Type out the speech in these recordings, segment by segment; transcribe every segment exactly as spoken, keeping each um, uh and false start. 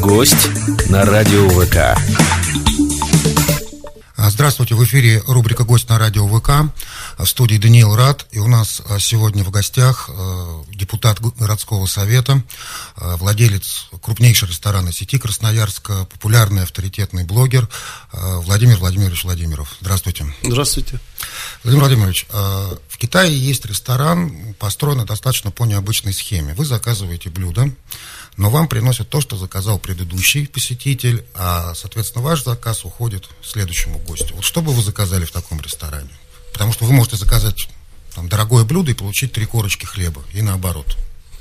Гость на радио ВК. Здравствуйте, в эфире рубрика «Гость на радио ВК», в студии Даниил Рад, и у нас сегодня в гостях депутат городского совета, владелец крупнейшей ресторанной сети Красноярска, популярный авторитетный блогер Владимир Владимирович Владимиров. Здравствуйте. Здравствуйте. Владимир Владимирович, в Китае есть ресторан, построенный достаточно по необычной схеме. Вы заказываете блюдо, но вам приносят то, что заказал предыдущий посетитель, а, соответственно, ваш заказ уходит следующему гостю. Вот что бы вы заказали в таком ресторане? Потому что вы можете заказать там дорогое блюдо и получить три корочки хлеба, и наоборот.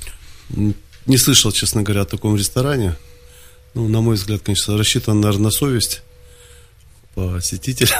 Не слышал, честно говоря, о таком ресторане. Ну, на мой взгляд, конечно, рассчитан, наверное, на совесть посетителя.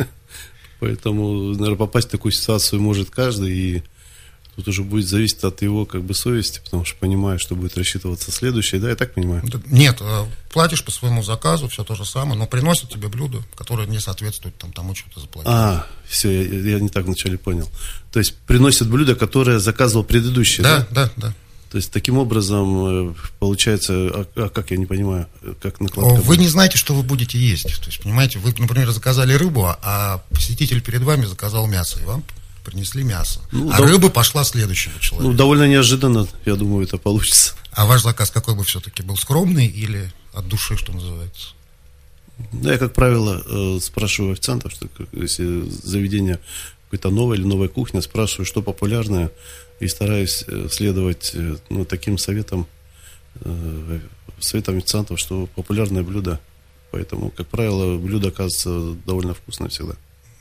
Поэтому, наверное, попасть в такую ситуацию может каждый, и тут уже будет зависеть от его как бы совести, потому что понимаю, что будет рассчитываться следующее, да, я так понимаю? Нет, платишь по своему заказу, все то же самое, но приносят тебе блюдо, которое не соответствует там, тому, что ты заплатил. А, все, я, я не так вначале понял. То есть приносят блюдо, которое заказывал предыдущий, да? Да, да, да. То есть таким образом получается, а, а как я не понимаю, как накладка? Вы будет? Не знаете, что вы будете есть. То есть, понимаете, вы, например, заказали рыбу, а посетитель перед вами заказал мясо, и вам принесли мясо. Ну, а дов... рыба пошла следующему человеку. Ну, довольно неожиданно, я думаю, это получится. А ваш заказ какой бы все-таки был? Скромный или от души, что называется? Да, я, как правило, спрашиваю официантов, что если заведение какое-то новое или новая кухня, спрашиваю, что популярное, и стараюсь следовать ну, таким советам, советам официантов, что популярное блюдо. Поэтому, как правило, блюдо оказывается довольно вкусное всегда.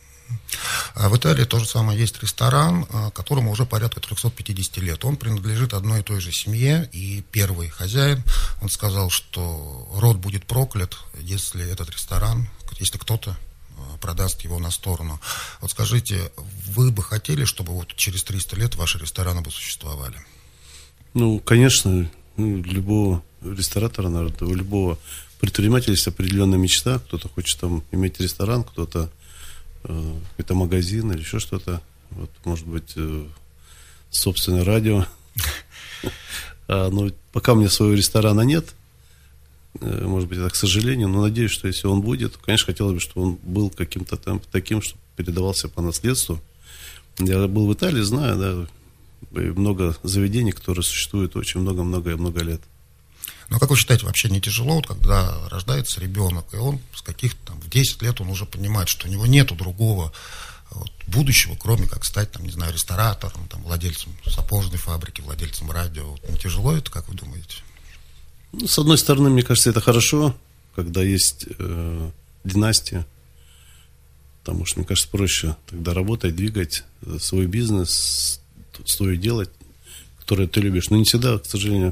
В Италии то же самое есть ресторан, которому уже порядка триста пятьдесят лет. Он принадлежит одной и той же семье, и первый хозяин, он сказал, что род будет проклят, если этот ресторан, если кто-то продаст его на сторону. Вот скажите, вы бы хотели, чтобы вот через триста лет ваши рестораны бы существовали? Ну, конечно, у любого ресторатора, наверное, у любого предпринимателя есть определенная мечта. Кто-то хочет там иметь ресторан, кто-то э, какой-то магазин или еще что-то. Вот, может быть, э, собственное радио. Но пока у меня своего ресторана нет, может быть, это к сожалению, но надеюсь, что если он будет, то, конечно, хотелось бы, чтобы он был каким-то там таким, чтобы передавался по наследству. Я был в Италии, знаю, да, много заведений, которые существуют очень много-много-много лет. Ну, как вы считаете, вообще не тяжело, вот, когда рождается ребенок, и он с каких-то там в десять лет он уже понимает, что у него нету другого вот, будущего, кроме как стать, там, не знаю, ресторатором, там, владельцем сапожной фабрики, владельцем радио. Вот, не тяжело это, как вы думаете? Ну, с одной стороны, мне кажется, это хорошо, когда есть э, династия, потому что, мне кажется, проще тогда работать, двигать свой бизнес, свое дело, которое ты любишь. Но не всегда, к сожалению,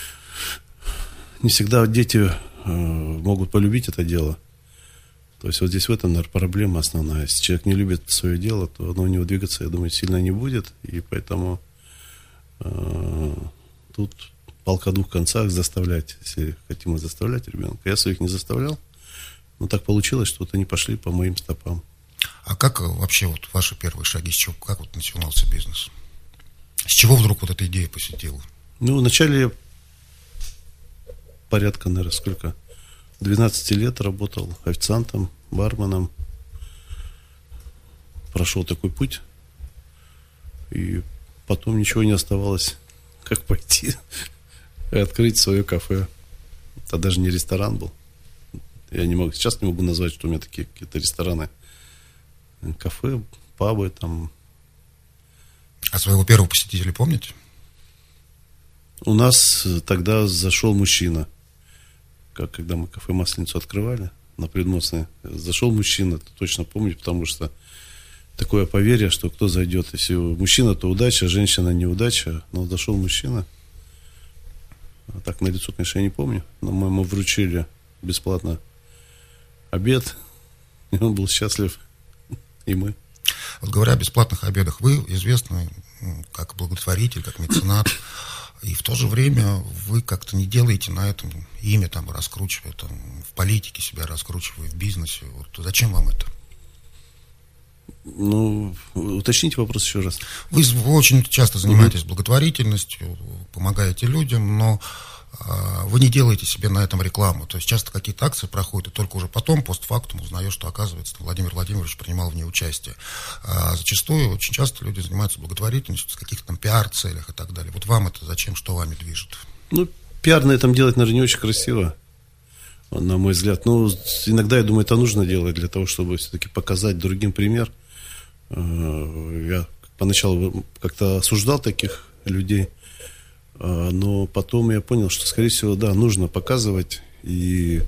не всегда дети э, могут полюбить это дело. То есть вот здесь в этом, наверное, проблема основная. Если человек не любит свое дело, то оно у него двигаться, я думаю, сильно не будет, и поэтому э, тут палка о двух концах заставлять, если хотим мы заставлять ребенка. Я своих не заставлял, но так получилось, что вот они пошли по моим стопам. А как вообще вот ваши первые шаги, с чего, как вот начинался бизнес? С чего вдруг вот эта идея посетила? Ну, вначале порядка, наверное, сколько? двенадцать лет работал официантом, барменом. Прошел такой путь, и потом ничего не оставалось, как пойти и открыть свое кафе. Это даже не ресторан был. Я не могу, сейчас не могу назвать, что у меня такие какие-то рестораны. Кафе, пабы там. А своего первого посетителя помните? У нас тогда зашел мужчина. Как когда мы кафе «Масленицу» открывали на Предмостной. Зашел мужчина, точно помню, потому что такое поверье, что кто зайдет. Если мужчина, то удача, женщина неудача. Но зашел мужчина. А так на лицо, конечно, я не помню. Но мы ему вручили бесплатно обед. И он был счастлив. И мы. Вот говоря о бесплатных обедах, вы известны как благотворитель, как меценат. И в то же время вы как-то не делаете на этом имя, там, раскручивая, там, в политике себя раскручивая, в бизнесе. Вот зачем вам это? Ну, уточните вопрос еще раз. Вы, вы очень часто занимаетесь mm-hmm. благотворительностью, помогаете людям, но вы не делаете себе на этом рекламу. То есть часто какие-то акции проходят, и только уже потом, постфактум, узнаешь, что, оказывается, Владимир Владимирович принимал в ней участие. А зачастую, очень часто люди занимаются благотворительностью в каких-то там пиар-целях и так далее. Вот вам это зачем, что вами движет? Ну, пиар на этом делать, наверное, не очень красиво, на мой взгляд. Но иногда, я думаю, это нужно делать для того, чтобы все-таки показать другим пример. Я поначалу как-то осуждал таких людей, но потом я понял, что, скорее всего, да, нужно показывать. И,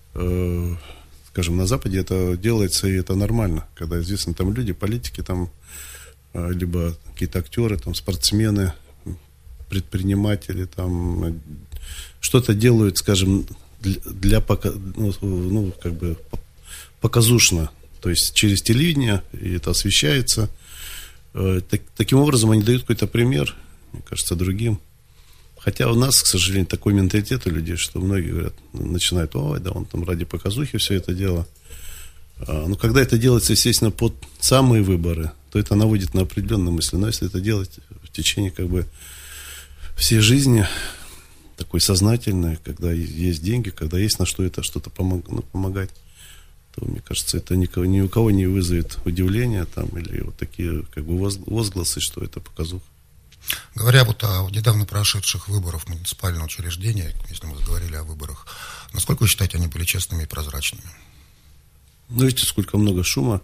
скажем, на Западе это делается, и это нормально, когда известны там люди, политики, там, либо какие-то актеры, там, спортсмены, предприниматели, там, что-то делают, скажем, для, для пока, ну, ну, как бы показушно, то есть через телевидение, и это освещается. Так, таким образом они дают какой-то пример, мне кажется, другим. Хотя у нас, к сожалению, такой менталитет у людей, что многие говорят, начинают, ой, да, он там ради показухи все это дело. А, но когда это делается, естественно, под самые выборы, то это наводит на определенные мысли. Но если это делать в течение, как бы, всей жизни, такой сознательной, когда есть деньги, когда есть на что это что-то помог, ну, помогать, то, мне кажется, это никого, ни у кого не вызовет удивления там, или вот такие, как бы, возгласы, что это показуха. Говоря вот о недавно прошедших выборах муниципального учреждения, если мы заговорили о выборах, насколько вы считаете, они были честными и прозрачными? Ну, видите, сколько много шума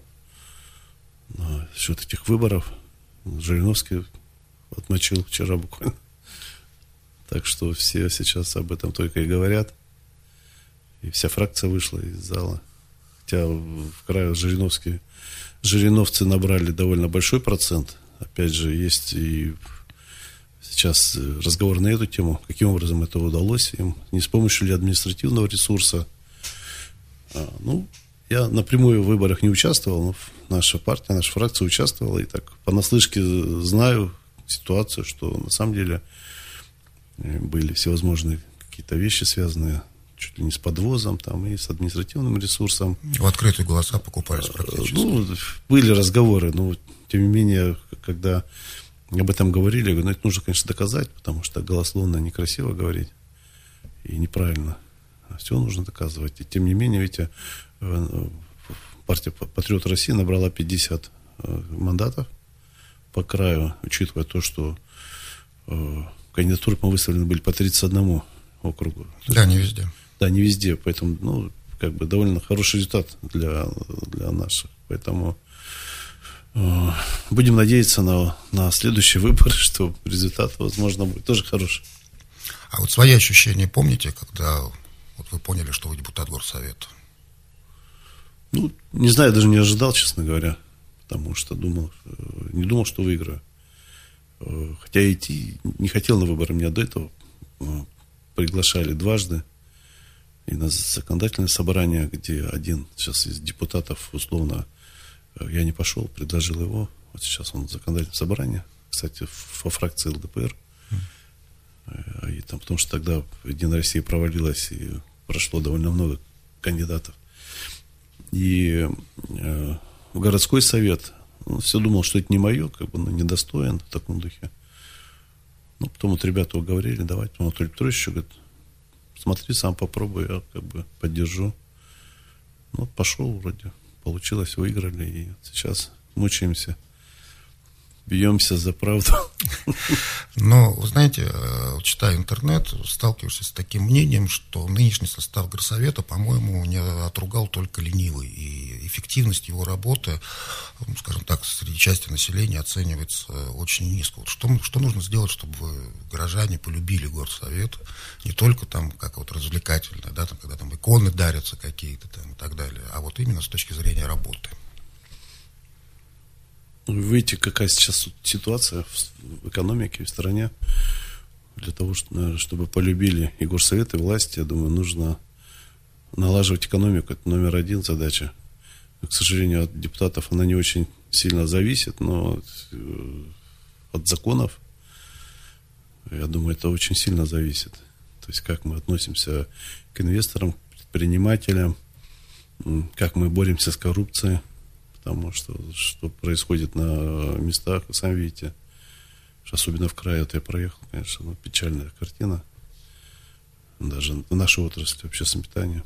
на счет этих выборов. Жириновский отмочил вчера буквально. Так что все сейчас об этом только и говорят. И вся фракция вышла из зала. Хотя в крае Жириновские, жириновцы набрали довольно большой процент. Опять же, есть и сейчас разговор на эту тему, каким образом это удалось им, не с помощью ли административного ресурса. А, ну, я напрямую в выборах не участвовал, но наша партия, наша фракция участвовала, и так понаслышке знаю ситуацию, что на самом деле были всевозможные какие-то вещи, связанные чуть ли не с подвозом, там, и с административным ресурсом. В открытые голоса покупались практически. Ну, были разговоры, но тем не менее, когда об этом говорили, я говорю, ну, это нужно, конечно, доказать, потому что голословно некрасиво говорить и неправильно. Все нужно доказывать. И тем не менее, видите, партия «Патриот России» набрала пятьдесят мандатов по краю, учитывая то, что кандидатуры, по-моему, выставлены были по тридцать одному округу. Да, не везде. Да, не везде, поэтому, ну, как бы довольно хороший результат для, для наших. Поэтому э, будем надеяться на, на следующий выбор, что результат, возможно, будет тоже хороший. А вот свои ощущения помните, когда вот вы поняли, что вы депутат горсовета? Ну, не знаю, даже не ожидал, честно говоря, потому что думал, не думал, что выиграю. Хотя идти не хотел на выборы, меня до этого приглашали дважды. И на законодательное собрание, где один сейчас из депутатов, условно, я не пошел, предложил его. Вот сейчас он в законодательном собрании, кстати, во фракции эл дэ пэ эр. Mm. И там, потому что тогда Единая Россия провалилась, и прошло довольно много кандидатов. И э, в городской совет, ну, все думал, что это не мое, как бы, ну, недостоин в таком духе. Ну, потом вот ребята уговорили, давайте. Анатолий Петрович еще говорит, смотри, сам попробуй, я как бы поддержу. Ну, пошел вроде, получилось, выиграли, и сейчас мучаемся, бьемся за правду. Но, вы знаете, читая интернет, сталкиваешься с таким мнением, что нынешний состав горсовета, по-моему, не отругал только ленивый, и эффективность его работы, скажем так, среди части населения оценивается очень низко. Вот что, что нужно сделать, чтобы горожане полюбили горсовет, не только там, как вот развлекательно, да, там, когда там иконы дарятся какие-то там и так далее, а вот именно с точки зрения работы? Вы видите, какая сейчас ситуация в экономике, в стране. Для того, чтобы полюбили и горсовет, и власти, я думаю, нужно налаживать экономику. Это номер один задача. К сожалению, от депутатов она не очень сильно зависит, но от законов, я думаю, это очень сильно зависит. То есть, как мы относимся к инвесторам, к предпринимателям, как мы боремся с коррупцией. Потому что, что происходит на местах, вы сами видите, особенно в крае, вот я проехал, конечно, ну, печальная картина. даже в нашей отрасли общественного питания.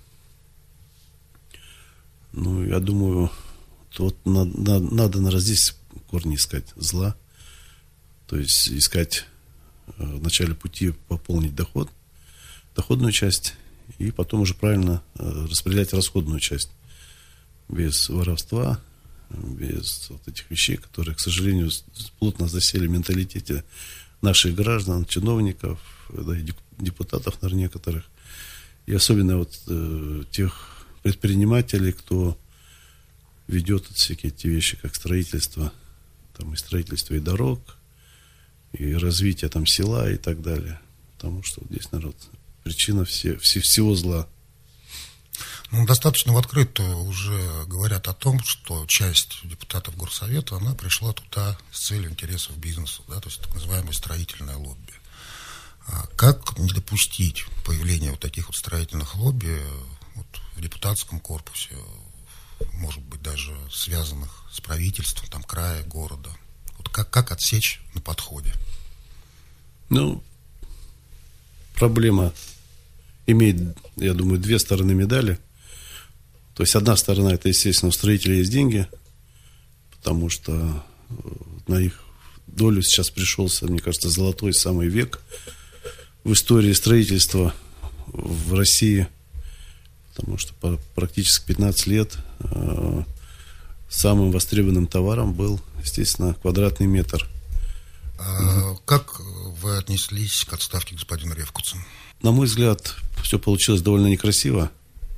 Ну, я думаю, вот надо, надо, надо, наверное, здесь корни искать зла. То есть искать э, в начале пути пополнить доход, доходную часть, и потом уже правильно э, распределять расходную часть. Без воровства, без вот этих вещей, которые, к сожалению, плотно засели в менталитете наших граждан, чиновников, да, и депутатов, наверное, некоторых. И особенно вот э, тех предпринимателей, кто ведет вот всякие эти вещи, как строительство, там и строительство и дорог, и развитие там села и так далее. Потому что вот здесь, народ, причина все, все, всего зла. Ну, достаточно в открытую уже говорят о том, что часть депутатов Горсовета, она пришла туда с целью интересов бизнеса, да, то есть так называемое строительное лобби. А как не допустить появления вот таких вот строительных лобби вот, в депутатском корпусе, может быть, даже связанных с правительством, там, края, города? Вот как, как отсечь на подходе? Ну, проблема имеет, я думаю, две стороны медали. То есть одна сторона, это, естественно, у строителей есть деньги, потому что на их долю сейчас пришелся, мне кажется, золотой самый век в истории строительства в России, потому что практически пятнадцать лет э, самым востребованным товаром был, естественно, квадратный метр. А угу. Как вы отнеслись к отставке господина Ревкуца? На мой взгляд, все получилось довольно некрасиво.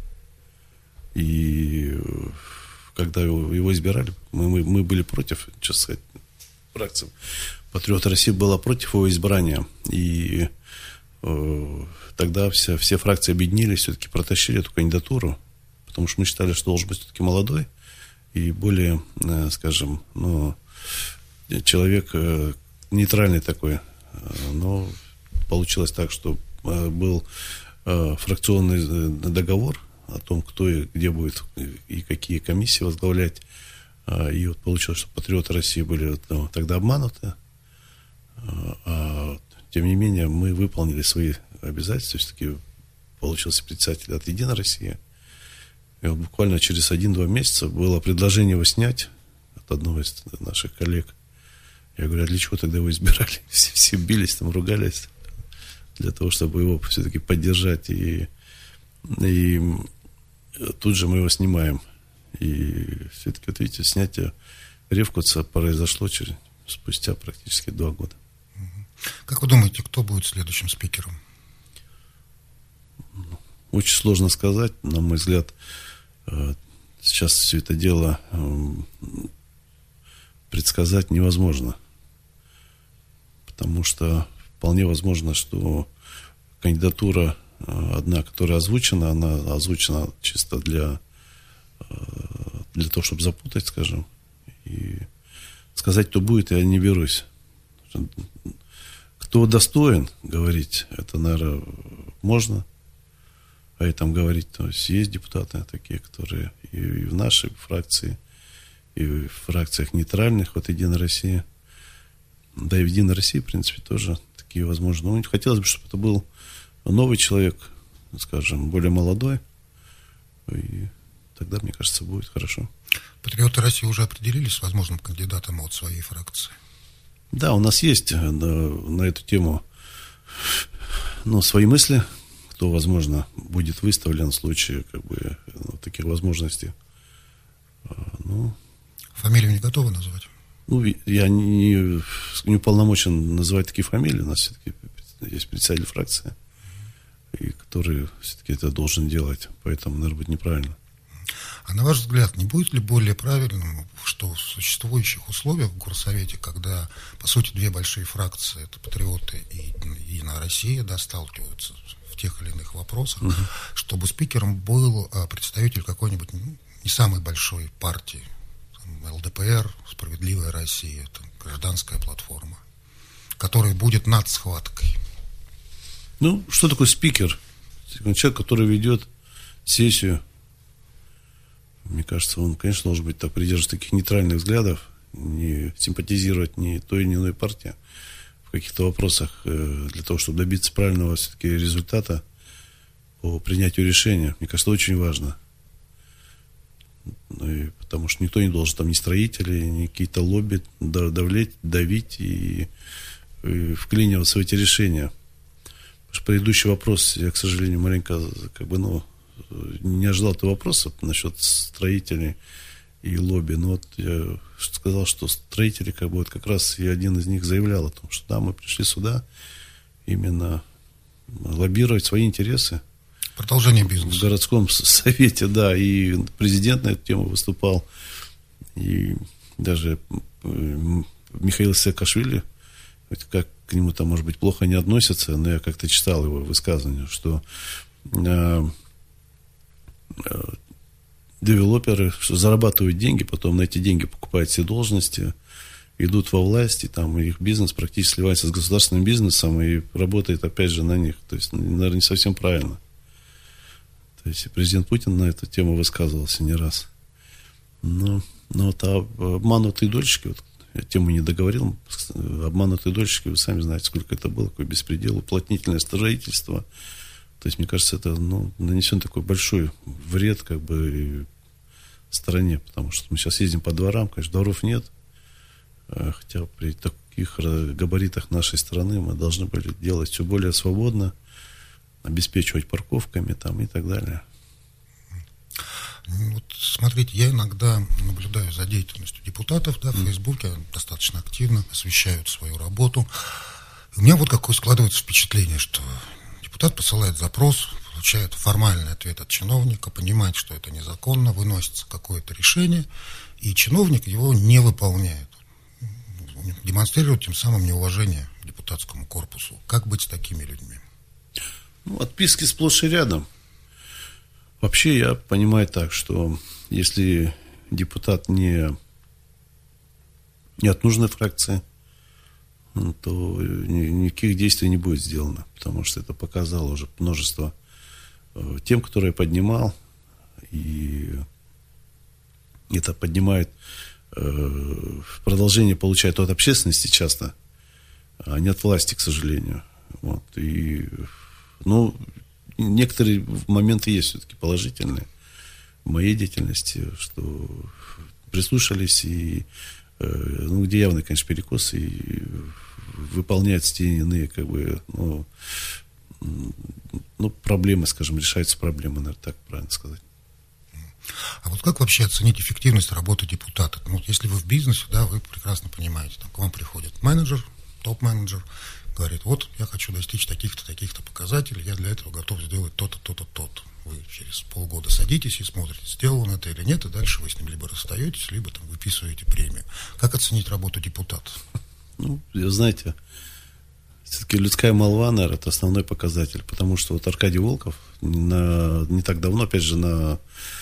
И когда его, его избирали, мы, мы, мы были против, честно сказать, фракция «Патриот России» была против его избрания. И э, тогда вся, все фракции объединились, все-таки протащили эту кандидатуру, потому что мы считали, что должен быть все-таки молодой и более, э, скажем, ну, человек э, нейтральный такой. Но получилось так, что э, был э, фракционный договор о том, кто и где будет и какие комиссии возглавлять. И вот получилось, что патриоты России были ну, тогда обмануты. А, тем не менее, мы выполнили свои обязательства. Все-таки получился председатель от «Единой России». И вот буквально через один-два месяца было предложение его снять от одного из наших коллег. Я говорю, а для чего тогда его избирали? Все, все бились, там ругались. Для того, чтобы его все-таки поддержать. И, и тут же мы его снимаем. И все-таки, вот видите, снятие Ревкуца произошло через, спустя практически два года. Как вы думаете, кто будет следующим спикером? Очень сложно сказать. На мой взгляд, сейчас все это дело предсказать невозможно. Потому что вполне возможно, что кандидатура одна, которая озвучена, она озвучена чисто для, для того, чтобы запутать, скажем. И сказать, кто будет, я не берусь. Кто достоин говорить, это, наверное, можно. А и там говорить, то есть есть депутаты такие, которые и, и в нашей фракции, и в фракциях нейтральных от «Единой России». Да и в «Единой России», в принципе, тоже такие возможны. Но хотелось бы, чтобы это был новый человек, скажем, более молодой. И тогда, мне кажется, будет хорошо. Патриоты России уже определились с возможным кандидатом от своей фракции? Да, у нас есть на, на эту тему ну, свои мысли, кто, возможно, будет выставлен в случае как бы, ну, таких возможностей. Ну, фамилию не готовы назвать? Ну, я не, не уполномочен называть такие фамилии. У нас все-таки есть председатель фракции, и который все-таки это должен делать. Поэтому, наверное, будет неправильно. А на ваш взгляд, не будет ли более правильным, что в существующих условиях в Горсовете, когда, по сути, две большие фракции, это «Патриоты» и «Единая Россия», да, сталкиваются в тех или иных вопросах, угу. чтобы спикером был представитель какой-нибудь ну, не самой большой партии, там, эл дэ пэ эр, «Справедливая Россия», там, «Гражданская платформа», который будет над схваткой? Ну, что такое спикер? Человек, который ведет сессию. Мне кажется, он, конечно, должен быть так, придерживаться таких нейтральных взглядов, не симпатизировать ни той, ни иной партии в каких-то вопросах, для того, чтобы добиться правильного все-таки результата по принятию решения. Мне кажется, очень важно. И потому что никто не должен, там, ни строители, ни какие-то лобби давлеть, давить и, и вклиниваться в эти решения. Потому что предыдущий вопрос, я, к сожалению, маленько, как бы, ну, не ожидал этого вопроса насчет строителей и лобби. Но вот я сказал, что строители, как бы, вот как раз и один из них заявлял о том, что да, мы пришли сюда именно лоббировать свои интересы. Продолжение бизнеса. В городском совете, да, и президент на эту тему выступал, и даже Михаил Саакашвили, как к нему там, может быть, плохо не относятся, но я как-то читал его высказывание, что э, э, девелоперы зарабатывают деньги, потом на эти деньги покупают все должности, идут во власть, и там их бизнес практически сливается с государственным бизнесом и работает опять же на них. То есть, наверное, не совсем правильно. То есть президент Путин на эту тему высказывался не раз. Но, но вот а обманутые дольщики, вот, я тему не договорил, обманутые дольщики, вы сами знаете, сколько это было, какой беспредел, уплотнительное строительство. То есть, мне кажется, это, ну, нанесен такой большой вред, как бы, стране, потому что мы сейчас ездим по дворам, конечно, дворов нет, хотя при таких габаритах нашей страны мы должны были делать все более свободно, обеспечивать парковками там и так далее. Вот смотрите, я иногда наблюдаю за деятельностью депутатов, да, в mm. Фейсбуке, достаточно активно освещают свою работу. И у меня вот какое складывается впечатление, что депутат посылает запрос, получает формальный ответ от чиновника, понимает, что это незаконно, выносится какое-то решение, и чиновник его не выполняет. Демонстрирует тем самым неуважение к депутатскому корпусу. Как быть с такими людьми? Ну, отписки сплошь и рядом. Вообще я понимаю так, что если депутат не, не от нужной фракции, то никаких действий не будет сделано, потому что это показало уже множество тем, которые я поднимал, и это поднимает в продолжение, получает от общественности часто, а не от власти, к сожалению. Вот. И, ну, некоторые моменты есть все-таки положительные в моей деятельности, что прислушались, и, ну, где явный, конечно, перекос, и выполняют те или иные, как бы, ну, ну, проблемы, скажем, решаются проблемы, наверное, так правильно сказать. А вот как вообще оценить эффективность работы депутата? Ну, вот если вы в бизнесе, да, вы прекрасно понимаете, там, к вам приходит менеджер, топ-менеджер, говорит, вот, я хочу достичь таких-то, таких-то показателей, я для этого готов сделать то-то, то-то, то-то. Вы через полгода садитесь и смотрите, сделал он это или нет, и дальше вы с ним либо расстаетесь, либо там выписываете премию. Как оценить работу депутата? Ну, знаете, все-таки людская молва, наверное, это основной показатель, потому что вот Аркадий Волков на, не так давно, опять же, на,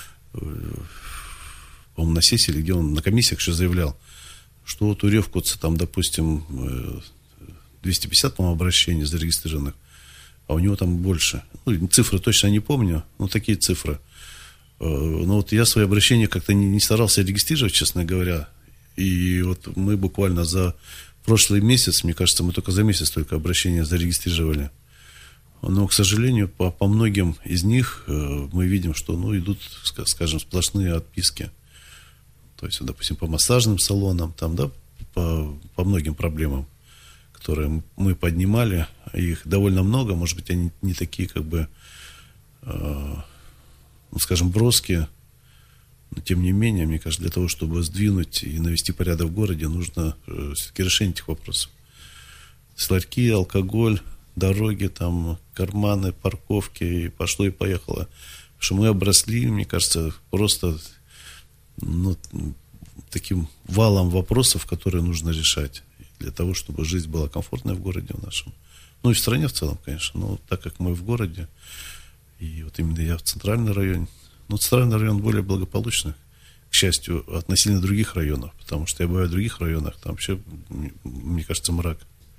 по-моему, на сессии, или где он, на комиссиях еще заявлял, что вот у Ревкутца там, допустим, двести пятьдесят, по-моему, обращений зарегистрированных, а у него там больше. Ну, цифры точно не помню, но такие цифры. Но вот я свои обращения как-то не, не старался регистрировать, честно говоря. И вот мы буквально за прошлый месяц, мне кажется, мы только за месяц только обращения зарегистрировали. Но, к сожалению, по, по многим из них мы видим, что, ну, идут, скажем, сплошные отписки. То есть, допустим, по массажным салонам, там, да, по, по многим проблемам, которые мы поднимали, их довольно много, может быть, они не такие, как бы, э, ну, скажем, броские, но тем не менее, мне кажется, для того, чтобы сдвинуть и навести порядок в городе, нужно э, все-таки решение этих вопросов. Ларьки, алкоголь, дороги, там, карманы, парковки, и пошло и поехало. Потому что мы обросли, мне кажется, просто, ну, таким валом вопросов, которые нужно решать для того, чтобы жизнь была комфортной в городе в нашем. Ну и в стране в целом, конечно. Но так как мы в городе, и вот именно я в центральном районе, ну, центральный район более благополучный, к счастью, относительно других районов, потому что я бываю в других районах, там вообще, мне кажется, мрак.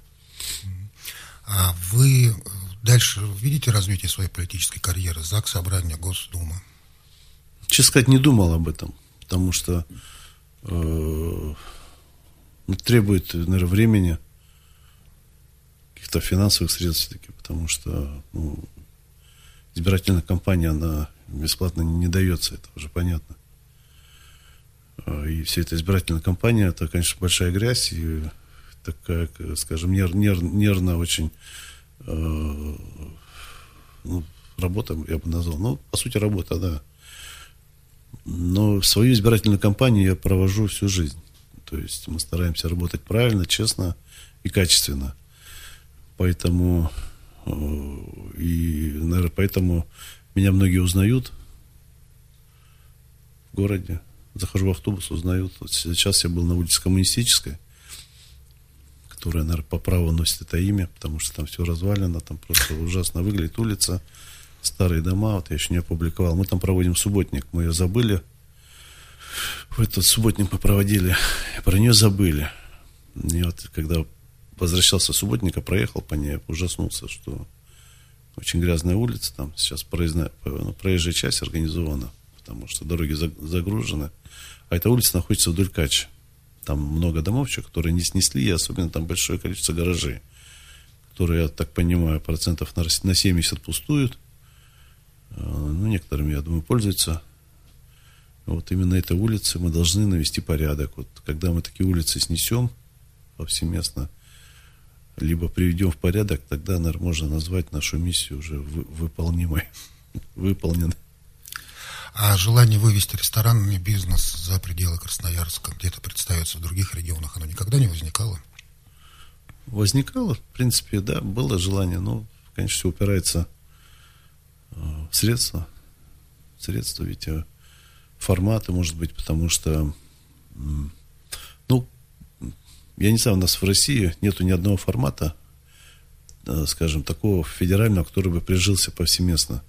А вы дальше видите развитие своей политической карьеры? ЗАГС, Собрание, Госдума? Честно сказать, не думал об этом, потому что э, требует, наверное, времени, каких-то финансовых средств все-таки, потому что, ну, избирательная кампания, она бесплатно не дается, это уже понятно. И вся эта избирательная кампания, это, конечно, большая грязь и такая, скажем, нер, нер, нервно очень э, ну, работа, я бы назвал. Ну, по сути, работа, да. Но свою избирательную кампанию я провожу всю жизнь. То есть мы стараемся работать правильно, честно и качественно. Поэтому, и, наверное, поэтому меня многие узнают в городе. Захожу в автобус, узнают. Вот сейчас я был на улице Коммунистической, которая, наверное, по праву носит это имя, потому что там все развалено, там просто ужасно выглядит улица, старые дома, вот я еще не опубликовал. Мы там проводим субботник, мы ее забыли. В этот субботник мы проводили, про нее забыли. И вот когда возвращался с субботника, проехал по ней, ужаснулся, что очень грязная улица, там сейчас проездная, ну, проезжая часть организована, потому что дороги загружены. А эта улица находится вдоль Качи. Там много домов, которые не снесли, и особенно там большое количество гаражей, которые, я так понимаю, процентов на семьдесят пустуют. Ну, некоторыми, я думаю, пользуются. Вот именно этой улице мы должны навести порядок. Вот когда мы такие улицы снесем повсеместно, либо приведем в порядок, тогда, наверное, можно назвать нашу миссию уже выполнимой, выполненной. А желание вывести ресторанный бизнес за пределы Красноярска, где-то представиться в других регионах, оно никогда не возникало? Возникало, в принципе, да, было желание, но, конечно, все упирается в средства. Средства, ведь форматы, может быть, потому что, ну, я не знаю, у нас в России нету ни одного формата, скажем, такого федерального, который бы прижился повсеместно.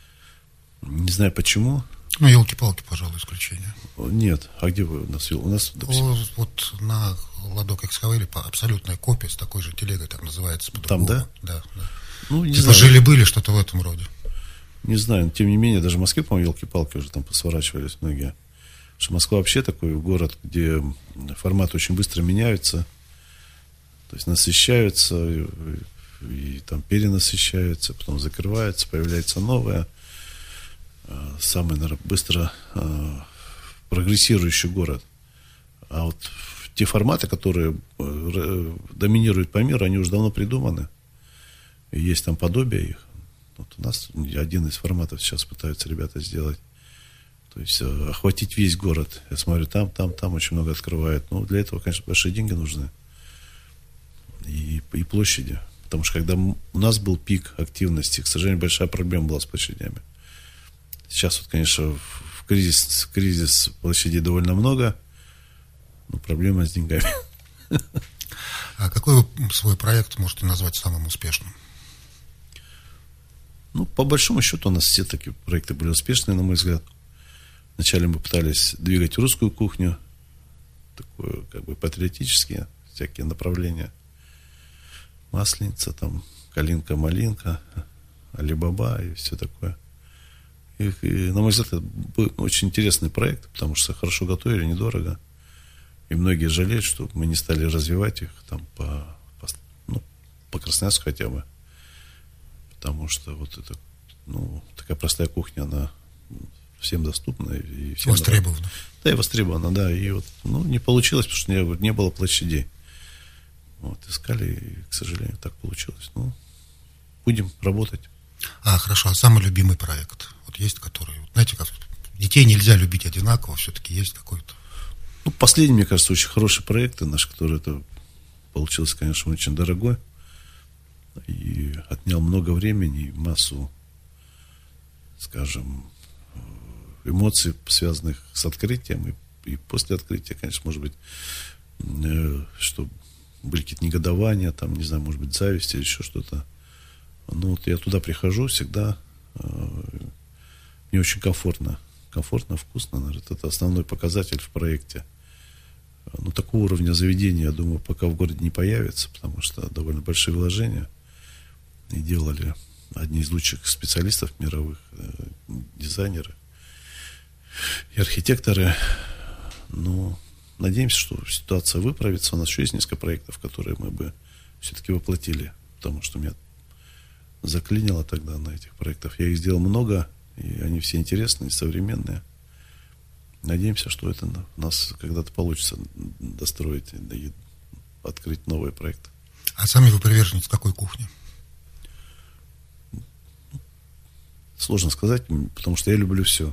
Не знаю почему. Ну, елки-палки, пожалуй, исключение. Нет. А где вы у нас? У нас, допустим... Вот на Ладок Экскавейле абсолютная копия с такой же телегой, так называется. Там, да? Да, да. Ну, не типа знаю. Жили-были, что-то в этом роде. Не знаю, но тем не менее, даже в Москве, по-моему, елки-палки уже там посворачивались многие. Потому что Москва вообще такой город, где форматы очень быстро меняются, то есть насыщаются, и, и, и там перенасыщаются, потом закрываются, появляется новое. Самый, наверное, быстро э, прогрессирующий город. А вот те форматы, которые э, доминируют по миру, они уже давно придуманы. И есть там подобие их. Вот у нас один из форматов сейчас пытаются ребята сделать. То есть э, охватить весь город. Я смотрю, там, там, там очень много открывают. Но для этого, конечно, большие деньги нужны. И, и площади. Потому что когда у нас был пик активности, к сожалению, большая проблема была с площадями. Сейчас вот, конечно, в кризис, в кризис площадей довольно много, но проблема с деньгами. А какой вы свой проект можете назвать самым успешным? Ну, по большому счету, у нас все такие проекты были успешные, на мой взгляд. Вначале мы пытались двигать русскую кухню, такую, как бы, патриотические всякие направления. Масленица, там, калинка-малинка, Али-Баба и все такое. И, и, на мой взгляд, это был очень интересный проект, потому что хорошо готовили, недорого. И многие жалеют, что мы не стали развивать их там по, по, ну, по Красноярску хотя бы. Потому что вот это, ну, такая простая кухня, она всем доступна. И всем востребована. Нравится. Да, и востребована, да. И вот, ну, не получилось, потому что не, не было площадей. Вот, искали, и, к сожалению, так получилось. Ну, будем работать. А, хорошо, а самый любимый проект? Вот есть который, знаете, как детей нельзя любить одинаково, все-таки есть какой-то. Ну, последний, мне кажется, очень хороший проект наш, который это получился, конечно, очень дорогой. И отнял много времени и массу, скажем, эмоций, связанных с открытием. И, и после открытия, конечно, может быть, э, что были какие-то негодования, там, не знаю, может быть, зависть или еще что-то. Ну, вот я туда прихожу всегда, э, мне очень комфортно. Комфортно, вкусно, наверное, это основной показатель в проекте. Ну, такого уровня заведения, я думаю, пока в городе не появится, потому что довольно большие вложения. И делали одни из лучших специалистов мировых, э, дизайнеры и архитекторы. Ну, надеемся, что ситуация выправится. У нас еще есть несколько проектов, которые мы бы все-таки воплотили, потому что у меня заклинило тогда на этих проектах. Я их сделал много, и они все интересные, современные. Надеемся, что это у нас когда-то получится достроить и открыть новые проекты. А сами вы приверженец какой кухни? Сложно сказать, потому что я люблю все.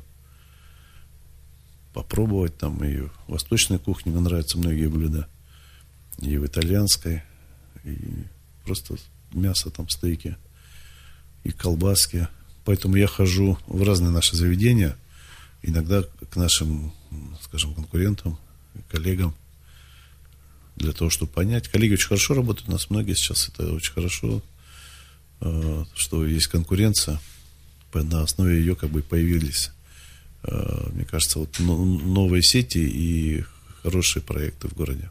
Попробовать там и в восточной кухне мне нравятся многие блюда, и в итальянской, и просто мясо, там, стейки, и колбаски. Поэтому я хожу в разные наши заведения, иногда к нашим, скажем, конкурентам, коллегам, для того, чтобы понять. Коллеги очень хорошо работают, у нас многие сейчас, это очень хорошо, что есть конкуренция, на основе ее как бы появились, мне кажется, вот новые сети и хорошие проекты в городе.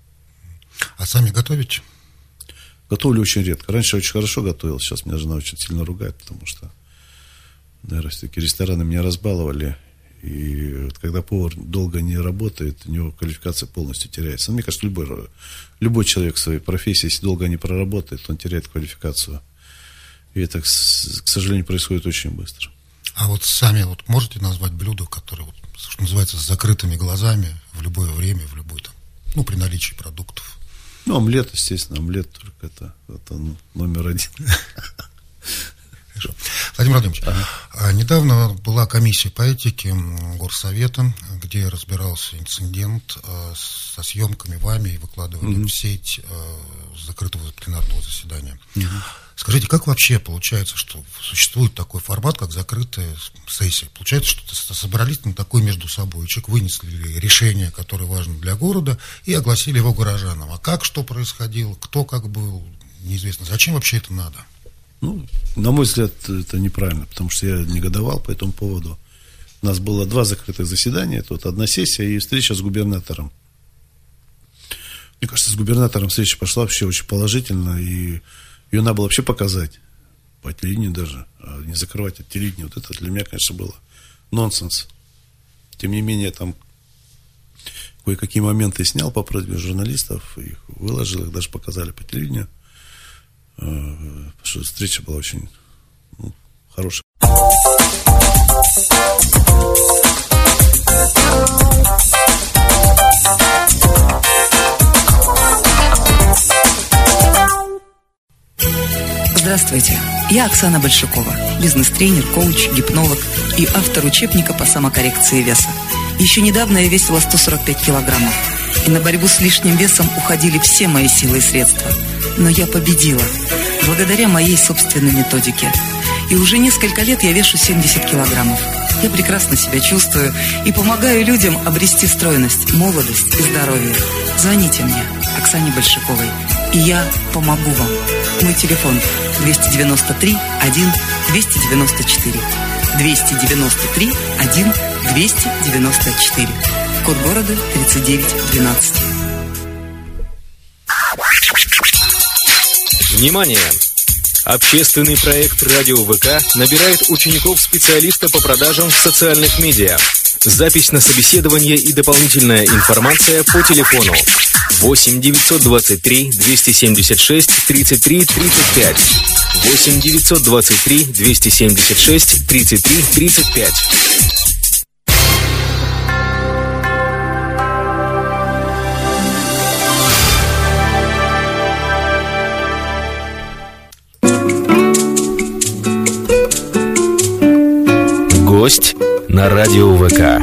А сами готовите? Готовлю очень редко. Раньше очень хорошо готовил, сейчас меня жена очень сильно ругает, потому что, наверное, все-таки рестораны меня разбаловали. И вот когда повар долго не работает, у него квалификация полностью теряется. Мне кажется, любой, любой человек в своей профессии, если долго не проработает, он теряет квалификацию. И это, к сожалению, происходит очень быстро. А вот сами вот можете назвать блюдо, которое, вот, что называется, с закрытыми глазами в любое время, в любой там, ну, при наличии продуктов? Ну, омлет, естественно, омлет только это, это номер один. Хорошо. Владимир Владимирович, ага. недавно была комиссия по этике Горсовета, где разбирался инцидент со съемками вами и выкладыванием mm-hmm. в сеть закрытого пленарного заседания. Mm-hmm. Скажите, как вообще получается, что существует такой формат, как закрытая сессия? Получается, что собрались на такой между собойчик, вынесли решение, которое важно для города, и огласили его горожанам. А как, что происходило, кто как был, неизвестно. Зачем вообще это надо? Ну, на мой взгляд, это неправильно, потому что я негодовал по этому поводу. У нас было два закрытых заседания, тут одна сессия и встреча с губернатором. Мне кажется, с губернатором встреча пошла вообще очень положительно, и ее надо было вообще показать по телевидению даже, а не закрывать от телевидения. Вот это для меня, конечно, было нонсенс. Тем не менее, там кое-какие моменты снял по просьбе журналистов, их выложил, их даже показали по телевидению. Потому что встреча была очень, ну, хорошая. Здравствуйте, я Оксана Большакова, бизнес-тренер, коуч, гипнолог и автор учебника по самокоррекции веса. Еще недавно я весила сто сорок пять килограммов, и на борьбу с лишним весом уходили все мои силы и средства. Но я победила, благодаря моей собственной методике. И уже несколько лет я вешу семьдесят килограммов. Я прекрасно себя чувствую и помогаю людям обрести стройность, молодость и здоровье. Звоните мне, Оксане Большаковой, и я помогу вам. Мой телефон двести девяносто три один двести девяносто четыре. двести девяносто три один двести девяносто четыре. Код города тридцать девять двенадцать. Внимание! Общественный проект «Радио ВК» набирает учеников-специалиста по продажам в социальных медиа. Запись на собеседование и дополнительная информация по телефону восемь девятьсот двадцать три двести семьдесят шесть тридцать три тридцать пять. восемь девятьсот двадцать три двести семьдесят шесть тридцать три тридцать пять. Гость на радио ВК.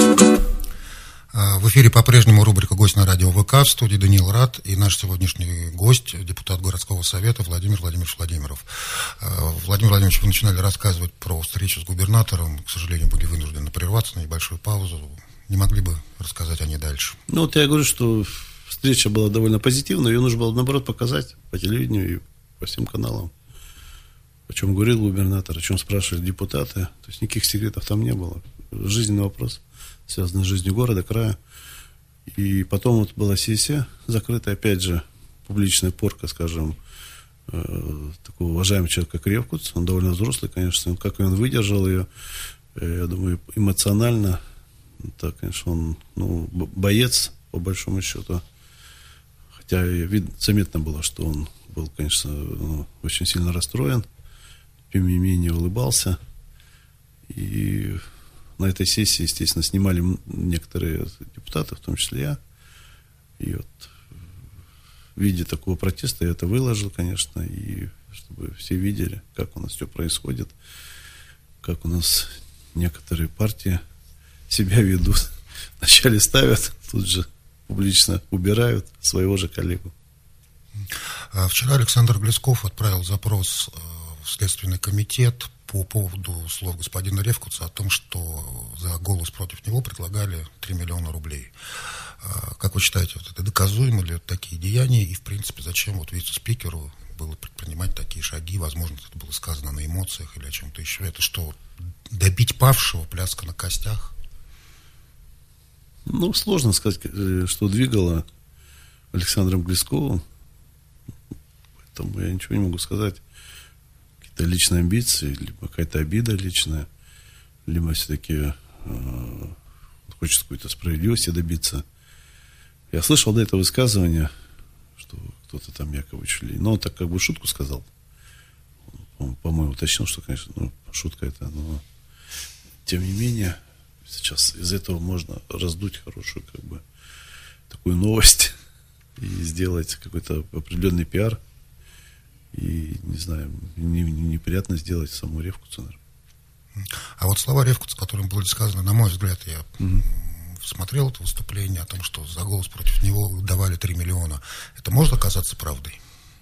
В эфире по-прежнему рубрика «Гость на радио ВК», в студии Даниил Рад, и наш сегодняшний гость, депутат городского совета Владимир Владимирович Владимиров. Владимир Владимирович, вы начинали рассказывать про встречу с губернатором, к сожалению, были вынуждены прерваться на небольшую паузу. Не могли бы рассказать о ней дальше? Ну, вот я говорю, что встреча была довольно позитивная, ее нужно было, наоборот, показать по телевидению и по всем каналам. О чем говорил губернатор, о чем спрашивали депутаты. То есть никаких секретов там не было. Жизненный вопрос, связанный с жизнью города, края. И потом вот была сессия закрытая, опять же, публичная порка, скажем, э, такого уважаемого человека, как Ревкутс. Он довольно взрослый, конечно. Как он выдержал ее, э, я думаю, эмоционально. Так, конечно, он, ну, боец, по большому счету. Хотя вид, заметно было, что он был, конечно, ну, очень сильно расстроен. тем не менее улыбался. И на этой сессии, естественно, снимали некоторые депутаты, в том числе я. И вот в виде такого протеста я это выложил, конечно, и чтобы все видели, как у нас все происходит, как у нас некоторые партии себя ведут. Вначале ставят, тут же публично убирают своего же коллегу. Вчера Александр Глесков отправил запрос в Следственный комитет по поводу слов господина Ревкуца о том, что за голос против него предлагали три миллиона рублей. Как вы считаете, вот это доказуемо ли такие деяния, и, в принципе, зачем вот вице-спикеру было предпринимать такие шаги? Возможно, это было сказано на эмоциях или о чем-то еще. Это что, добить павшего, пляска на костях? Ну, сложно сказать, что двигало Александром Глесковым. Поэтому я ничего не могу сказать. Какие-то личные амбиции, либо какая-то обида личная, либо все-таки э, хочет какой-то справедливости добиться. Я слышал до этого высказывания, что кто-то там якобы чуть ли... Но он так как бы шутку сказал. Он, по-моему, уточнил, что, конечно, ну, шутка это, но тем не менее, сейчас из этого можно раздуть хорошую, как бы, такую новость и сделать какой-то определенный пиар. И, не знаю, не, не, неприятно сделать саму Ревкуцу, наверное. А вот слова Ревкуца, которым были сказаны, на мой взгляд, я Mm-hmm. смотрел это выступление о том, что за голос против него давали три миллиона. Это может оказаться правдой?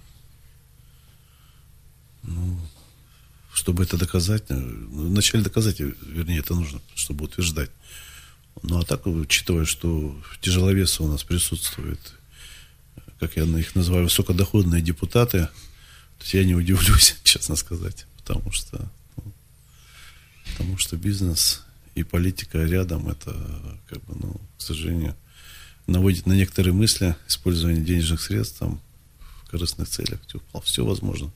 Ну, чтобы это доказать, вначале доказать, вернее, это нужно, чтобы утверждать. Ну, а так, учитывая, что тяжеловесы у нас присутствуют, как я их называю, высокодоходные депутаты, то есть я не удивлюсь, честно сказать, потому что, ну, потому что бизнес и политика рядом, это, как бы, ну, к сожалению, наводит на некоторые мысли использования денежных средств там, в корыстных целях. Все возможно.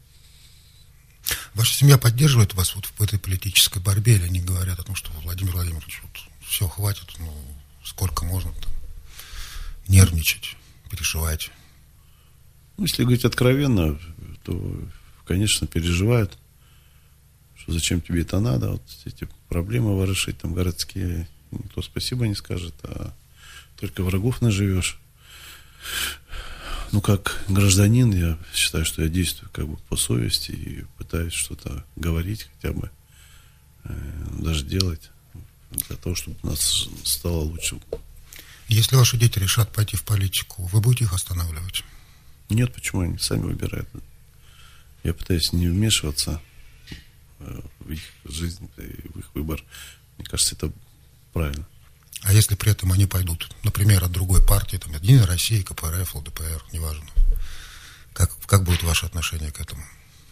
Ваша семья поддерживает вас вот в этой политической борьбе, или они говорят о том, что Владимир Владимирович, вот, все, хватит, ну, сколько можно там нервничать, переживать? Если говорить откровенно, то, конечно, переживают, что зачем тебе это надо, вот эти проблемы ворошить там городские, никто спасибо не скажет, а только врагов наживешь. Ну, как гражданин, я считаю, что я действую как бы по совести и пытаюсь что-то говорить хотя бы, э, даже делать, для того, чтобы у нас стало лучше. Если ваши дети решат пойти в политику, вы будете их останавливать? Нет, почему они сами выбирают? Я пытаюсь не вмешиваться в их жизнь, в их выбор. Мне кажется, это правильно. А если при этом они пойдут, например, от другой партии, там, Единой России, ка пэ эр эф, эл дэ пэ эр, неважно, как, как будет ваше отношение к этому?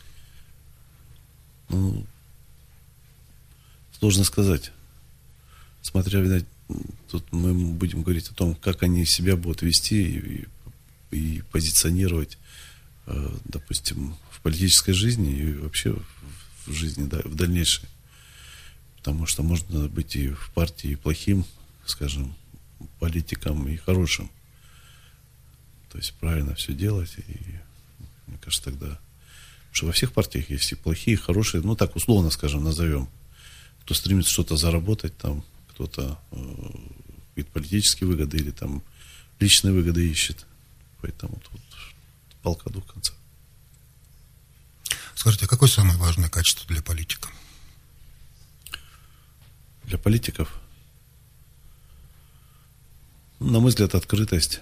Ну, сложно сказать. Смотря, видать, тут мы будем говорить о том, как они себя будут вести и, и, и позиционировать, э, допустим, в политической жизни и вообще в, в жизни, да, в дальнейшей. Потому что можно быть и в партии плохим, скажем, политиком и хорошим. То есть правильно все делать. И мне кажется, тогда... Потому что во всех партиях есть и плохие, и хорошие, ну так условно, скажем, назовем. Кто стремится что-то заработать, там, кто-то э, политические выгоды или там личные выгоды ищет. Поэтому тут палка о двух концах. Скажите, а какое самое важное качество для политика? Для политиков, на мой взгляд, открытость.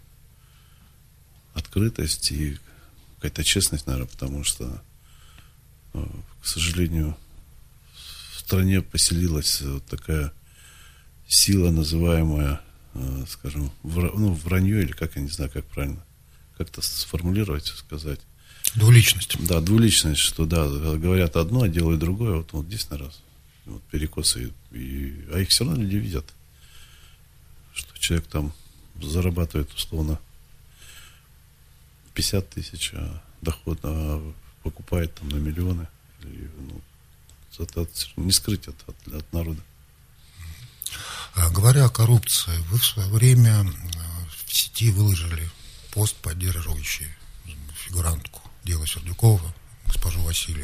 Открытость и какая-то честность, наверное, потому что, к сожалению, в стране поселилась вот такая сила, называемая, скажем, вра, ну, вранье, или как, я не знаю, как правильно как-то сформулировать, сказать. Двуличность. Да, двуличность, что, да, говорят одно, а делают другое. Вот, вот здесь, наверное, вот перекосы. И, а их все равно люди видят, что человек там зарабатывает, условно, пятьдесят тысяч, а доход а покупает там на миллионы. И, ну, это не скрыть от, от, от народа. А, говоря о коррупции, вы в свое время в сети выложили пост, поддерживающий фигурантку дела Сердюкова, госпожу Васильеву.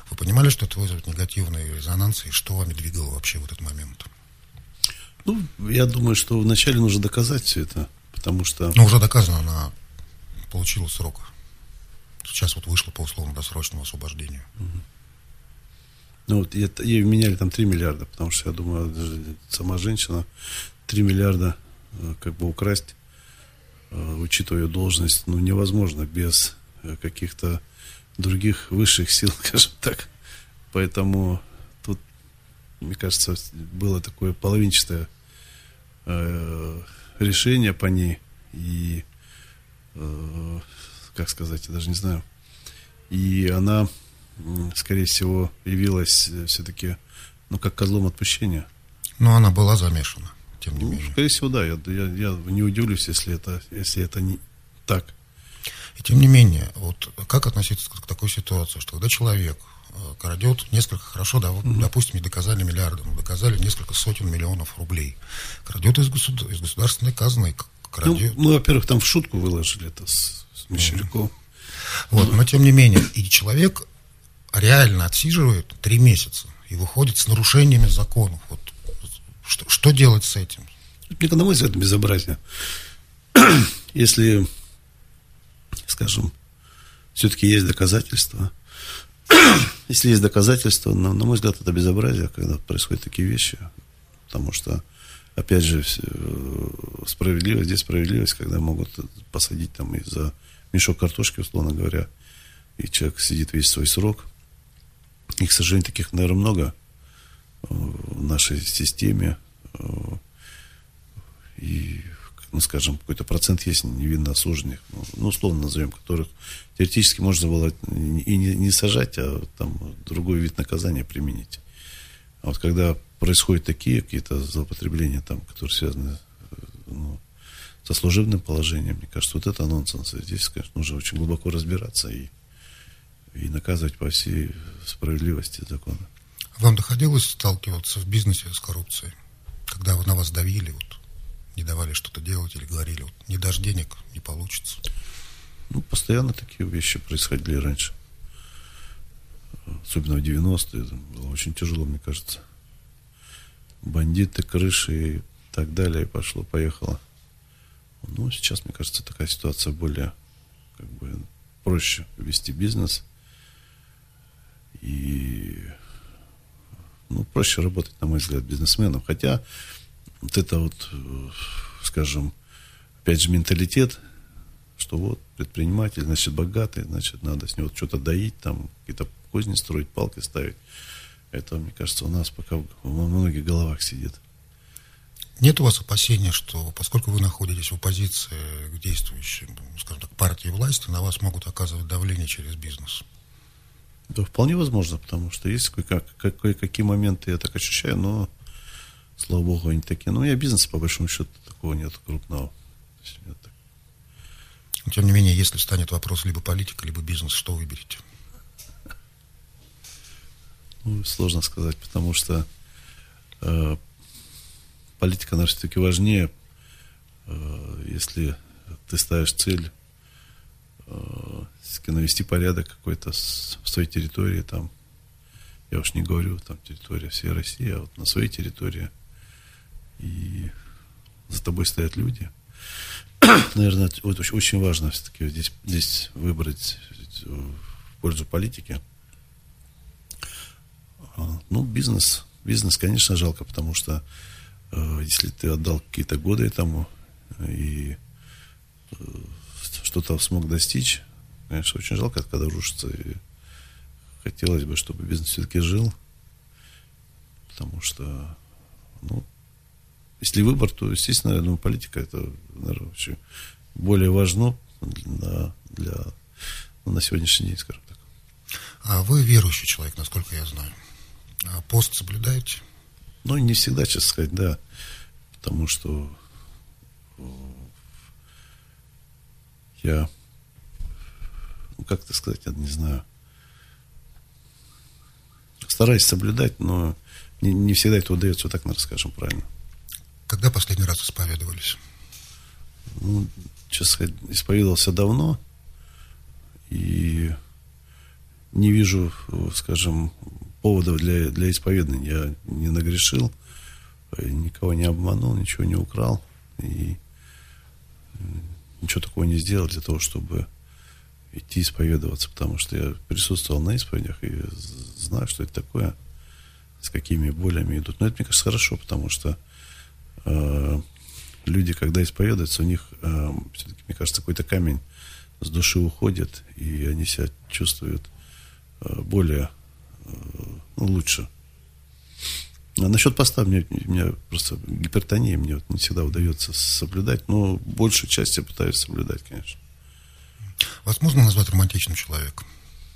Вы понимали, что это вызовет негативный резонанс, и что вами двигало вообще в этот момент? Ну, я думаю, что вначале нужно доказать все это, потому что... Ну, уже доказано, она получила срок. Сейчас вот вышла по условно-досрочному освобождению. Угу. Ну, вот ей меняли там три миллиарда, потому что, я думаю, даже сама женщина три миллиарда как бы украсть, учитывая ее должность, ну, невозможно без каких-то других высших сил, скажем так. Поэтому тут, мне кажется, было такое половинчатое э, решение по ней. И, э, как сказать, я даже не знаю. И она, скорее всего, явилась все-таки, ну, как козлом отпущения. Но она была замешана, тем не ну, менее. Скорее всего, да. Я, я, я не удивлюсь, если это, если это не так. И тем не менее, вот как относиться к такой ситуации, что когда человек крадет несколько, хорошо, да, вот, mm-hmm. допустим, не доказали миллиарды, но доказали несколько сотен миллионов рублей, крадет из, государ- из государственной казны, крадет... Ну, мы, во-первых, там в шутку выложили это с, с Мещеряковым. Mm-hmm. Вот, но тем не менее, и человек реально отсиживает три месяца и выходит с нарушениями законов. Вот, что, что делать с этим? Мне, на мой взгляд, это безобразие. Если, скажем, все-таки есть доказательства, если есть доказательства, но, на мой взгляд, это безобразие, когда происходят такие вещи, потому что, опять же, справедливость, здесь справедливость, когда могут посадить там и за мешок картошки, условно говоря, и человек сидит весь свой срок. И, к сожалению, таких, наверное, много в нашей системе. И, ну, скажем, какой-то процент есть невинно осужденных, ну, условно назовем, которых теоретически можно было и не, не сажать, а там другой вид наказания применить. А вот когда происходят такие какие-то злоупотребления, там, которые связаны, ну, со служебным положением, мне кажется, вот это нонсенс. И здесь, конечно, нужно очень глубоко разбираться и, и наказывать по всей справедливости закона. Вам доходилось сталкиваться в бизнесе с коррупцией? Когда на вас давили, вот, не давали что-то делать или говорили, вот, не дашь денег, не получится? Ну, постоянно такие вещи происходили раньше. Особенно в девяностые. Было очень тяжело, мне кажется. Бандиты, крыши и так далее. И пошло-поехало. Ну, сейчас, мне кажется, такая ситуация более, как бы, проще вести бизнес. И, ну, проще работать, на мой взгляд, бизнесменом. Хотя вот это вот, скажем, опять же, менталитет, что вот предприниматель, значит, богатый, значит, надо с него что-то доить, там, какие-то козни строить, палки ставить. Это, мне кажется, у нас пока в многих головах сидит. Нет у вас опасения, что поскольку вы находитесь в оппозиции к действующим, скажем так, партии власти, на вас могут оказывать давление через бизнес? Да, вполне возможно, потому что есть кое-какие моменты, я так ощущаю, но, слава богу, они такие. Но у меня бизнеса, по большому счету, такого нет крупного. Но, тем не менее, если станет вопрос либо политика, либо бизнес, что выберете? Ну, сложно сказать, потому что э, политика, наверное, все-таки важнее, э, если ты ставишь цель э, навести порядок какой-то с, в своей территории, там, я уж не говорю, там, территория всей России, а вот на своей территории, и за тобой стоят люди. Наверное, вот очень важно все-таки здесь, здесь выбрать в пользу политики. Ну, бизнес, бизнес, конечно, жалко, потому что э, если ты отдал какие-то годы этому и э, что-то смог достичь, конечно, очень жалко, когда рушится. И хотелось бы, чтобы бизнес все-таки жил, потому что, ну, если выбор, то, естественно, я думаю, политика это, наверное, очень более важно для, для, ну, на сегодняшний день, скажем так. А вы верующий человек, насколько я знаю. А пост соблюдаете? Ну, не всегда, честно сказать, да. Потому что я, ну, как это сказать, я не знаю. Стараюсь соблюдать, но не, не всегда это удается, вот так, наверное, скажем правильно. Когда последний раз исповедовались? Ну, честно сказать, исповедовался давно. И не вижу, скажем, поводов для, для исповедания. Я не нагрешил, никого не обманул, ничего не украл. И ничего такого не сделал для того, чтобы идти исповедоваться. Потому что я присутствовал на исповедях и знаю, что это такое, с какими болями идут. Но это, мне кажется, хорошо, потому что э, люди, когда исповедуются, у них, э, все-таки, мне кажется, какой-то камень с души уходит, и они себя чувствуют э, более э, ну, лучше. А насчет поста, мне, у меня просто гипертония, мне вот не всегда удается соблюдать, но большую часть я пытаюсь соблюдать, конечно. Вас можно назвать романтичным человеком?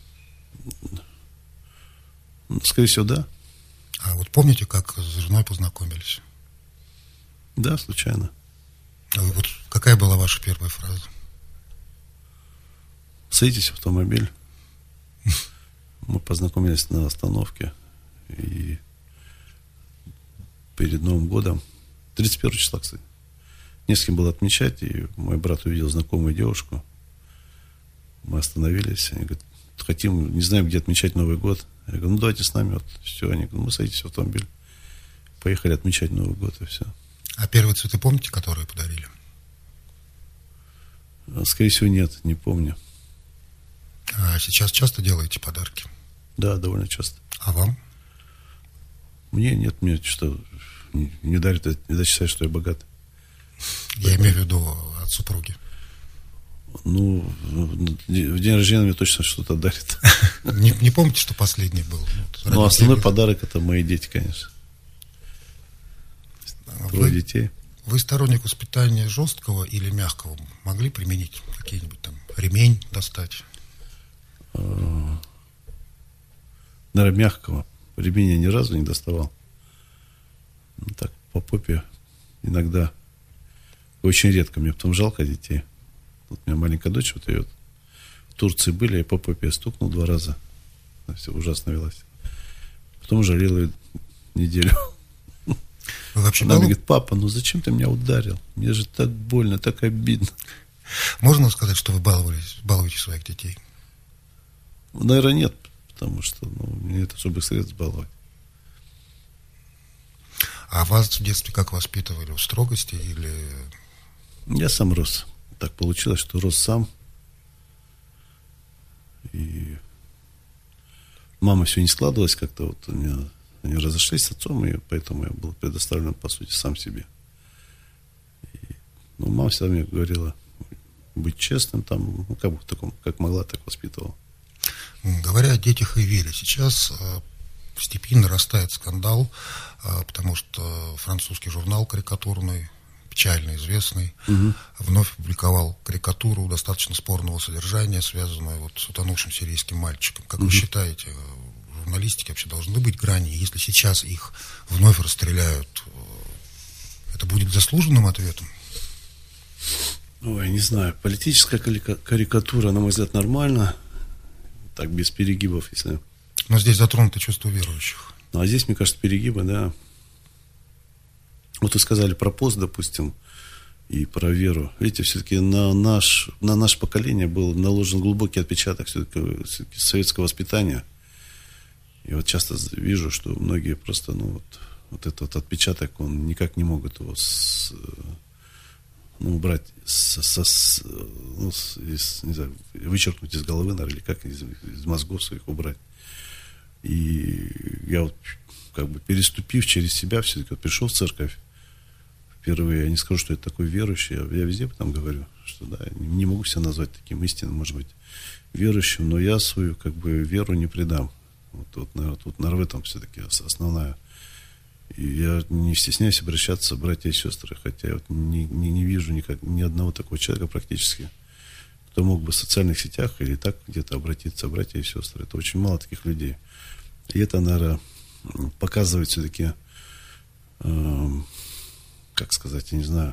Скорее всего, да. А вот помните, как с женой познакомились? Да, случайно. А вот какая была ваша первая фраза? Садитесь в автомобиль. Мы познакомились на остановке. И перед Новым годом, тридцать первого числа, кстати, не с кем было отмечать, и мой брат увидел знакомую девушку. Мы остановились. Они говорят, хотим, не знаем, где отмечать Новый год. Я говорю, ну давайте с нами. Вот, все. Они говорят, ну садитесь в автомобиль. Поехали отмечать Новый год, и все. А первые цветы помните, которые подарили? Скорее всего, нет, не помню. А сейчас часто делаете подарки? Да, довольно часто. А вам? Мне нет, мне что не, не дарят, не считаю, что я богат. Я имею в виду от супруги. Ну, в день рождения мне точно что-то дарит. Не, не помните, что последний был? Вот, ну, основной тех... подарок — это мои дети, конечно. Трое детей. Вы сторонник воспитания жесткого или мягкого? Могли применить какие-нибудь там ремень достать? Наверное, мягкого. Ремень я ни разу не доставал. Ну, так, по попе иногда. Очень редко. Мне потом жалко детей. Вот у меня маленькая дочь, вот ее вот в Турции были, я по попе я стукнул два раза. Она все ужасно велась. Потом жалел ее неделю. Вы вообще Она балу... мне говорит, папа, ну зачем ты меня ударил? Мне же так больно, так обидно. Можно сказать, что вы баловались, балуете своих детей? Наверное, нет, потому что ну, нет особых средств баловать. А вас в детстве как воспитывали? В строгости или... Я сам рос. Так получилось, что рос сам. И мама все не складывалась как-то. Вот у меня... Они разошлись с отцом, и поэтому я был предоставлен, по сути, сам себе. И, ну, мама всегда мне говорила быть честным, там, ну, как бы в таком, как могла, так воспитывала. Говоря о детях и вере, сейчас э, в степи нарастает скандал, э, потому что французский журнал карикатурный, печально известный, угу. вновь опубликовал карикатуру достаточно спорного содержания, связанную вот с утонувшим сирийским мальчиком. Как угу. вы считаете, в журналистике вообще должны быть грани? Если сейчас их вновь расстреляют, это будет заслуженным ответом? Ой, не знаю. Политическая карикатура, на мой взгляд, нормально. Так, без перегибов, если... Но здесь затронуто чувство верующих. Ну, а здесь, мне кажется, перегибы, да. Вот вы сказали про пост, допустим, и про веру. Видите, все-таки на, наш, на наше поколение был наложен глубокий отпечаток все-таки, все-таки советского воспитания. И вот часто вижу, что многие просто, ну, вот, вот этот вот отпечаток, он никак не могут его с, ну, убрать, с, со, с, ну, с, из, не знаю, вычеркнуть из головы, наверное, или как из, из мозгов своих убрать. И я вот, как бы переступив через себя, все-таки вот пришел в церковь впервые. Я не скажу, что я такой верующий, я, я везде потом говорю, что да, не, не могу себя назвать таким истинным, может быть, верующим, но я свою, как бы, веру не предам. Вот, вот, наверное, тут, наверное, в этом все-таки основная. И я не стесняюсь обращаться, братья и сестры, хотя я вот не, не, не вижу никак, ни одного такого человека практически, кто мог бы в социальных сетях или так где-то обратиться, братья и сестры. Это очень мало таких людей. И это, наверное, показывает все-таки, э, как сказать, я не знаю,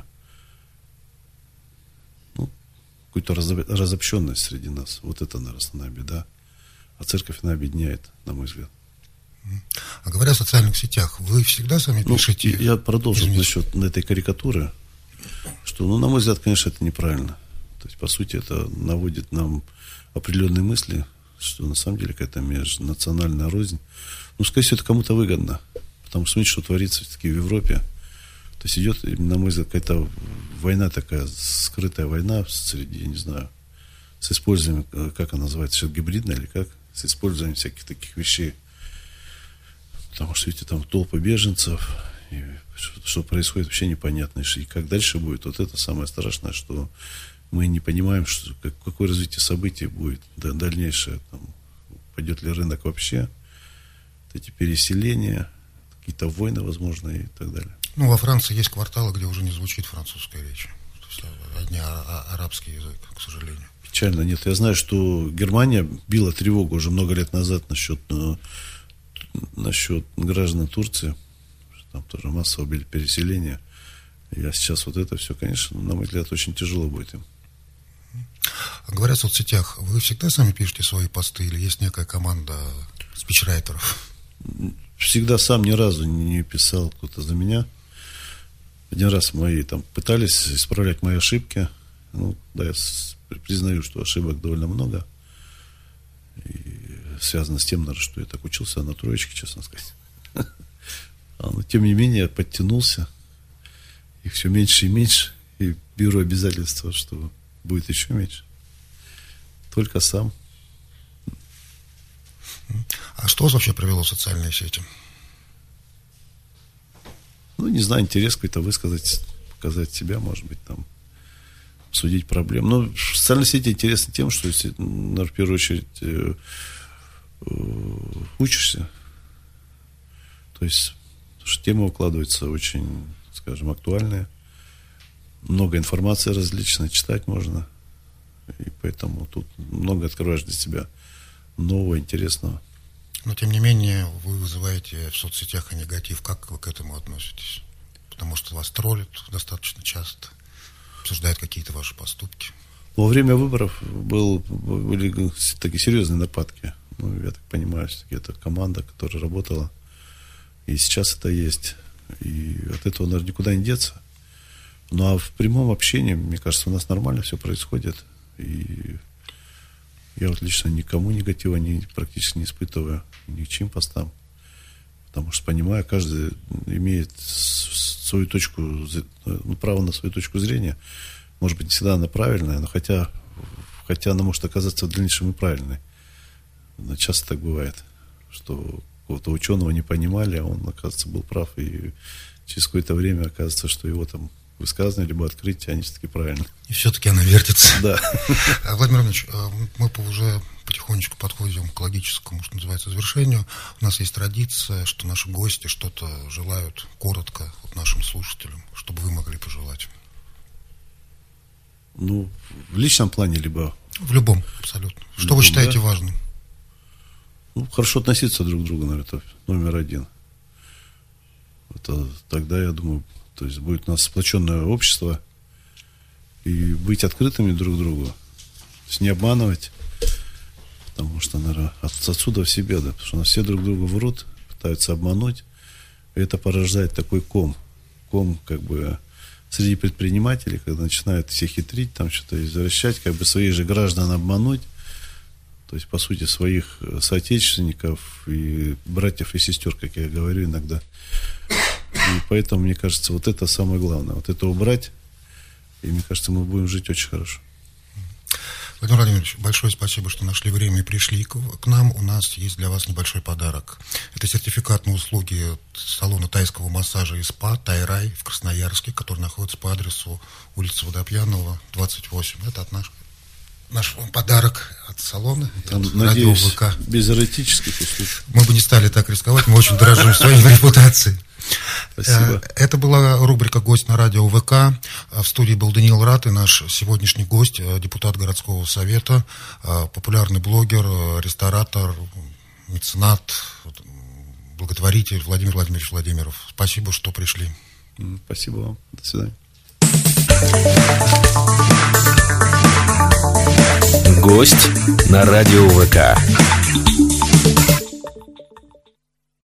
ну, какую-то разобщенность среди нас. Вот это, наверное, основная беда. А церковь, она объединяет, на мой взгляд. А говоря о социальных сетях, вы всегда сами ну, пишете... Я продолжу насчет этой карикатуры, что, ну, на мой взгляд, конечно, это неправильно. То есть, по сути, это наводит нам определенные мысли, что на самом деле какая-то межнациональная рознь. Ну, скорее всего, это кому-то выгодно. Потому что смотрите, что творится все-таки в Европе. То есть идет, на мой взгляд, какая-то война такая, скрытая война среди, я не знаю, с использованием, как она называется, сейчас гибридная или как, с использованием всяких таких вещей. Потому что, видите, там толпы беженцев, и что, что происходит, вообще непонятно. И как дальше будет, вот это самое страшное, что мы не понимаем, что, как, какое развитие событий будет да, дальнейшее. Там, пойдет ли рынок вообще, эти переселения, какие-то войны, возможно, и так далее. Ну, во Франции есть кварталы, где уже не звучит французская речь. То есть одни арабский язык, к сожалению. Печально. Нет, я знаю, что Германия била тревогу уже много лет назад насчет, насчет граждан Турции. Там тоже массовое переселение. А сейчас вот это все, конечно, на мой взгляд, очень тяжело будет им. Говорят в соцсетях, вы всегда сами пишете свои посты или есть некая команда спичрайтеров? Всегда сам ни разу не писал кто-то за меня. Один раз мои там пытались исправлять мои ошибки. Ну, да, я признаю, что ошибок довольно много. И связано с тем, наверное, что я так учился на троечке, честно сказать. Но, тем не менее, я подтянулся. Их все меньше и меньше. И беру обязательства, что будет еще меньше. Только сам. А что вас вообще привело в социальные сети? Ну, не знаю, интерес какой-то высказать, показать себя, может быть, там, обсудить проблемы. Но социальные сети интересны тем, что, если, наверное, в первую очередь, э, э, учишься. То есть, что темы укладываются очень, скажем, актуальные. Много информации различной, читать можно. И поэтому тут много открываешь для себя нового, интересного. Но, тем не менее, вы вызываете в соцсетях негатив. Как вы к этому относитесь? Потому что вас троллят достаточно часто, обсуждают какие-то ваши поступки. Во время выборов был, были такие серьезные нападки. Ну, я так понимаю, что это команда, которая работала. И сейчас это есть. И от этого, наверное, никуда не деться. Ну, а в прямом общении, мне кажется, у нас нормально все происходит. И я вот лично никому негатива не, практически не испытываю, ни к чьим постам. Потому что, понимаю, каждый имеет свою точку, ну, право на свою точку зрения. Может быть, не всегда она правильная, но хотя, хотя она может оказаться в дальнейшем и правильной. Но часто так бывает, что какого-то ученого не понимали, а он, оказывается, был прав. И через какое-то время оказывается, что его там высказывания, либо открытия, они все-таки правильны. И все-таки она вертится. Да. Владимир Владимирович, мы уже потихонечку подходим к логическому, что называется, завершению. У нас есть традиция, что наши гости что-то желают коротко вот нашим слушателям, чтобы вы могли пожелать. Ну, в личном плане, либо... В любом, абсолютно. Что любом, вы считаете да? важным? Ну, хорошо относиться друг к другу, наверное, это номер один. Это тогда, я думаю, то есть будет у нас сплоченное общество, и быть открытыми друг к другу, то есть не обманывать, потому что, наверное, от, отсюда все беды, потому что у нас все друг друга врут, пытаются обмануть, и это порождает такой ком, ком как бы среди предпринимателей, когда начинают все хитрить, там что-то извращать, как бы своих же граждан обмануть, то есть, по сути, своих соотечественников и братьев и сестер, как я говорю иногда. И поэтому, мне кажется, вот это самое главное. Вот это убрать, и мне кажется, мы будем жить очень хорошо. Владимир Владимирович, большое спасибо, что нашли время и пришли к, к нам. У нас есть для вас небольшой подарок. Это сертификат на услуги салона тайского массажа и спа «Тайрай» в Красноярске, который находится по адресу улица Водопьянова, двадцать восемь. Это от нашего. Наш вам подарок от салона, Там, от надеюсь, радио ВК. Без эротических услуг. Мы бы не стали так рисковать, мы очень дорожим своей репутацией. Спасибо. Это была рубрика «Гость на радио ВК». В студии был Даниил Рат и наш сегодняшний гость, депутат городского совета, популярный блогер, ресторатор, меценат, благотворитель Владимир Владимирович Владимиров. Спасибо, что пришли. Спасибо вам. До свидания. Гость на радио ВК.